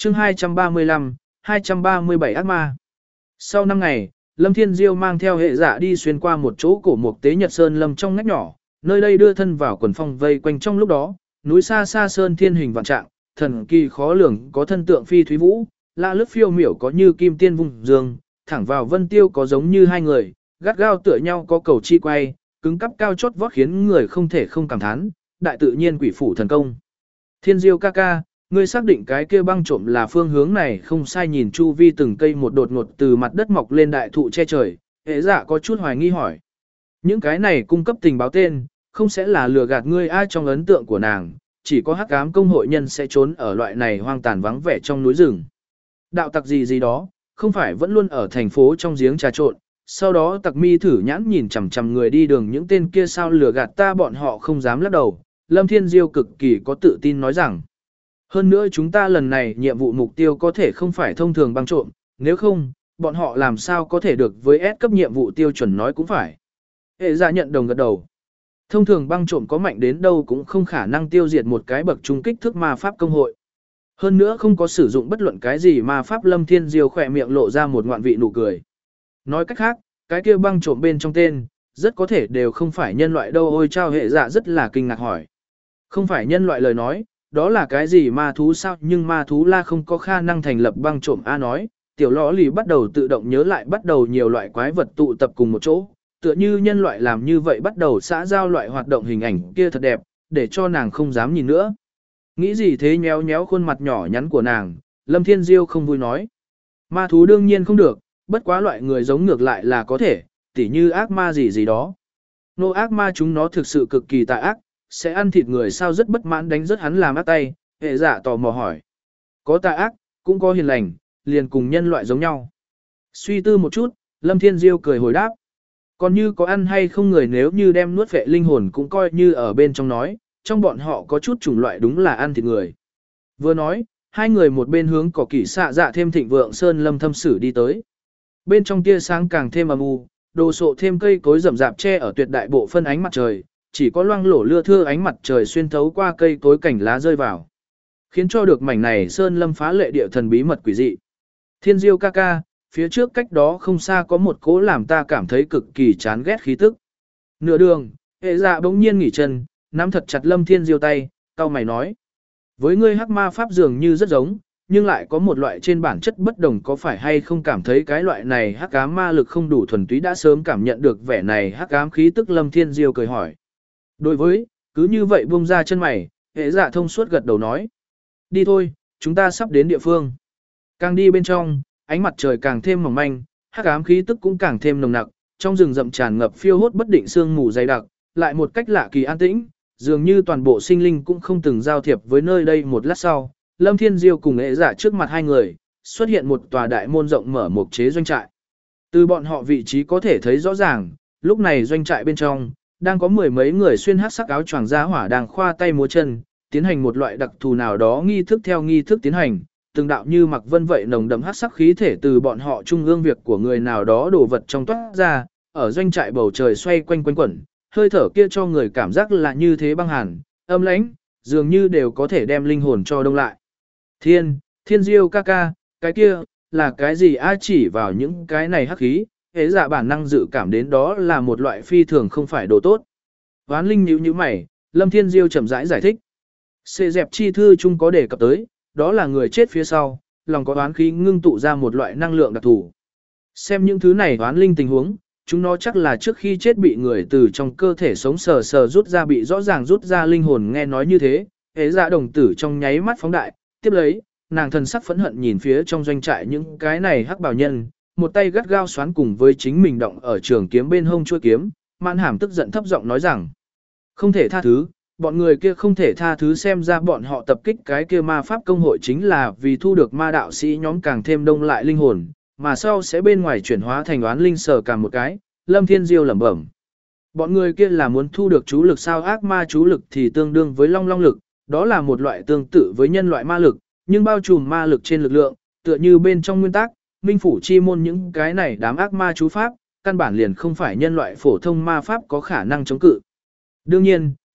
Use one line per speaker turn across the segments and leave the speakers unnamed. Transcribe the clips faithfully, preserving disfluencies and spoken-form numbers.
chương hai trăm ba mươi lăm, hai trăm ba mươi bảy ác ma. Sau năm ngày, Lâm Thiên Diêu mang theo hệ dạ đi xuyên qua một chỗ cổ mục tế Nhật Sơn Lâm trong ngách nhỏ, nơi đây đưa thân vào quần phong vây quanh trong lúc đó, núi xa xa sơn thiên hình vạn trạng, thần kỳ khó lường có thân tượng phi thúy vũ, lạ lướt phiêu miểu có như kim tiên vùng dương, thẳng vào vân tiêu có giống như hai người, gắt gao tựa nhau có cầu chi quay, cứng cắp cao chót vót khiến người không thể không cảm thán, đại tự nhiên quỷ phủ thần công. Thiên Diêu ca ca, ngươi xác định cái kia băng trộm là phương hướng này không sai, nhìn chu vi từng cây một đột ngột từ mặt đất mọc lên đại thụ che trời, hệ dạ có chút hoài nghi hỏi. Những cái này cung cấp tình báo tên, không sẽ là lừa gạt ngươi ai trong ấn tượng của nàng, chỉ có hắc ám công hội nhân sẽ trốn ở loại này hoang tàn vắng vẻ trong núi rừng. Đạo tặc gì gì đó, không phải vẫn luôn ở thành phố trong giếng trà trộn, sau đó tặc mi thử nhãn nhìn chằm chằm người đi đường những tên kia sao lừa gạt ta, bọn họ không dám lắc đầu. Lâm Thiên Diêu cực kỳ có tự tin nói rằng, hơn nữa chúng ta lần này nhiệm vụ mục tiêu có thể không phải thông thường băng trộm, nếu không, bọn họ làm sao có thể được với S cấp nhiệm vụ tiêu chuẩn nói cũng phải. Hệ dạ nhận đồng gật đầu. Thông thường băng trộm có mạnh đến đâu cũng không khả năng tiêu diệt một cái bậc trung kích thước ma pháp công hội. Hơn nữa không có sử dụng bất luận cái gì ma pháp. Lâm Thiên Diêu khỏe miệng lộ ra một ngoạn vị nụ cười. Nói cách khác, cái kia băng trộm bên trong tên, rất có thể đều không phải nhân loại đâu. Ôi chao, hệ dạ rất là kinh ngạc hỏi. Không phải nhân loại lời nói, đó là cái gì ma thú sao? Nhưng ma thú la không có khả năng thành lập băng trộm A nói. Tiểu lõ lì bắt đầu tự động nhớ lại bắt đầu nhiều loại quái vật tụ tập cùng một chỗ. Tựa như nhân loại làm như vậy bắt đầu xã giao loại hoạt động, hình ảnh kia thật đẹp, để cho nàng không dám nhìn nữa. Nghĩ gì thế? Nhéo nhéo khuôn mặt nhỏ nhắn của nàng, Lâm Thiên Diêu không vui nói. Ma thú đương nhiên không được, bất quá loại người giống ngược lại là có thể, tỉ như ác ma gì gì đó. Nô ác ma chúng nó thực sự cực kỳ tà ác, sẽ ăn thịt người sao? Rất bất mãn đánh rất hắn làm ác tay, hệ dạ tò mò hỏi. Có tà ác, cũng có hiền lành, liền cùng nhân loại giống nhau. Suy tư một chút, Lâm Thiên Diêu cười hồi đáp. Còn như có ăn hay không người nếu như đem nuốt phệ linh hồn cũng coi như ở bên trong nói, trong bọn họ có chút chủng loại đúng là ăn thịt người. Vừa nói, hai người một bên hướng cỏ kỷ xạ dạ thêm thịnh vượng sơn lâm thâm sử đi tới. Bên trong tia sáng càng thêm âm u, đồ sộ thêm cây cối rậm rạp che ở tuyệt đại bộ phân ánh mặt trời, chỉ có loang lổ lưa thưa ánh mặt trời xuyên thấu qua cây cối cảnh lá rơi vào, khiến cho được mảnh này sơn lâm phá lệ địa thần bí mật quỷ dị. Thiên Diêu ca ca, phía trước cách đó không xa có một cỗ làm ta cảm thấy cực kỳ chán ghét khí tức. Nửa đường, hệ dạ bỗng nhiên nghỉ chân, nắm thật chặt Lâm Thiên Diêu tay, cau mày nói. Với ngươi hắc ma pháp dường như rất giống, nhưng lại có một loại trên bản chất bất đồng, có phải hay không cảm thấy cái loại này hắc ám ma lực không đủ thuần túy? Đã sớm cảm nhận được vẻ này hắc ám khí tức. Lâm Thiên Diêu cười hỏi. Đối với, cứ như vậy buông ra chân mày, hệ dạ thông suốt gật đầu nói. Đi thôi, chúng ta sắp đến địa phương. Càng đi bên trong, ánh mặt trời càng thêm mỏng manh, hắc ám khí tức cũng càng thêm nồng nặc, trong rừng rậm tràn ngập phiêu hốt bất định sương mù dày đặc, lại một cách lạ kỳ an tĩnh, dường như toàn bộ sinh linh cũng không từng giao thiệp với nơi đây. Một lát sau, Lâm Thiên Diêu cùng hệ dạ trước mặt hai người, xuất hiện một tòa đại môn rộng mở mục chế doanh trại. Từ bọn họ vị trí có thể thấy rõ ràng, lúc này doanh trại bên trong, đang có mười mấy người xuyên hắc sắc áo choàng da hỏa đang khoa tay múa chân, tiến hành một loại đặc thù nào đó nghi thức. Theo nghi thức tiến hành, từng đạo như mặc vân vậy nồng đậm hắc sắc khí thể từ bọn họ trung ương việc của người nào đó đổ vật trong toát ra, ở doanh trại bầu trời xoay quanh quanh quẩn, hơi thở kia cho người cảm giác là như thế băng hàn, âm lãnh, dường như đều có thể đem linh hồn cho đông lại. Thiên, Thiên Diêu ca ca, cái kia, là cái gì? A chỉ vào những cái này hắc khí, hễ dạ bản năng dự cảm đến đó là một loại phi thường không phải đồ tốt. Ván linh nhíu nhíu mày, Lâm Thiên Diêu chậm rãi giải, giải thích. Xê dẹp chi thư chung có đề cập tới, đó là người chết phía sau, lòng có oán khí ngưng tụ ra một loại năng lượng đặc thù. Xem những thứ này oán linh tình huống, chúng nó chắc là trước khi chết bị người từ trong cơ thể sống sờ sờ rút ra, bị rõ ràng rút ra linh hồn. Nghe nói như thế, hễ dạ đồng tử trong nháy mắt phóng đại, tiếp lấy, nàng thần sắc phẫn hận nhìn phía trong doanh trại những cái này hắc bào nhân, một tay gắt gao xoán cùng với chính mình động ở trường kiếm bên hông chuôi kiếm, mãn hàm tức giận thấp giọng nói rằng, không thể tha thứ, bọn người kia không thể tha thứ. Xem ra bọn họ tập kích cái kia ma pháp công hội chính là vì thu được ma đạo sĩ nhóm càng thêm đông lại linh hồn, mà sau sẽ bên ngoài chuyển hóa thành oán linh. Sờ cả một cái, Lâm Thiên Diêu lẩm bẩm. Bọn người kia là muốn thu được chú lực sao? Ác ma chú lực thì tương đương với long long lực, đó là một loại tương tự với nhân loại ma lực, nhưng bao trùm ma lực trên lực lượng, tựa như bên trong nguyên tắc, minh phủ chi môn những cái này đám ác ma chú pháp, căn bản liền không phải nhân loại phổ thông ma pháp có khả năng chống cự. Đương nhiên,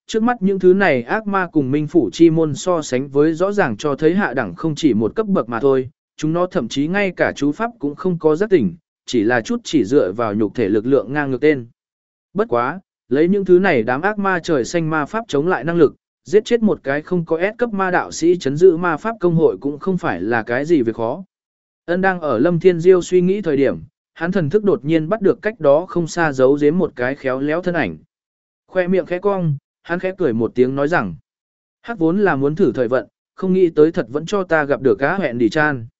Trước mắt những thứ này ác ma cùng minh phủ chi môn so sánh với rõ ràng cho thấy hạ đẳng không chỉ một cấp bậc mà thôi, chúng nó thậm chí ngay cả chú pháp cũng không có giác tỉnh, chỉ là chút chỉ dựa vào nhục thể lực lượng ngang ngược tên. Bất quá, lấy những thứ này đám ác ma trời xanh ma pháp chống lại năng lực, giết chết một cái không có S cấp ma đạo sĩ chấn giữ ma pháp công hội cũng không phải là cái gì việc khó. Ân đang ở Lâm Thiên Diêu suy nghĩ thời điểm, hắn thần thức đột nhiên bắt được cách đó không xa giấu giếm một cái khéo léo thân ảnh. Khoe miệng khẽ cong, hắn khẽ cười một tiếng nói rằng, hắc vốn là muốn thử thời vận, không nghĩ tới thật vẫn cho ta gặp được cá hẹn đi chan.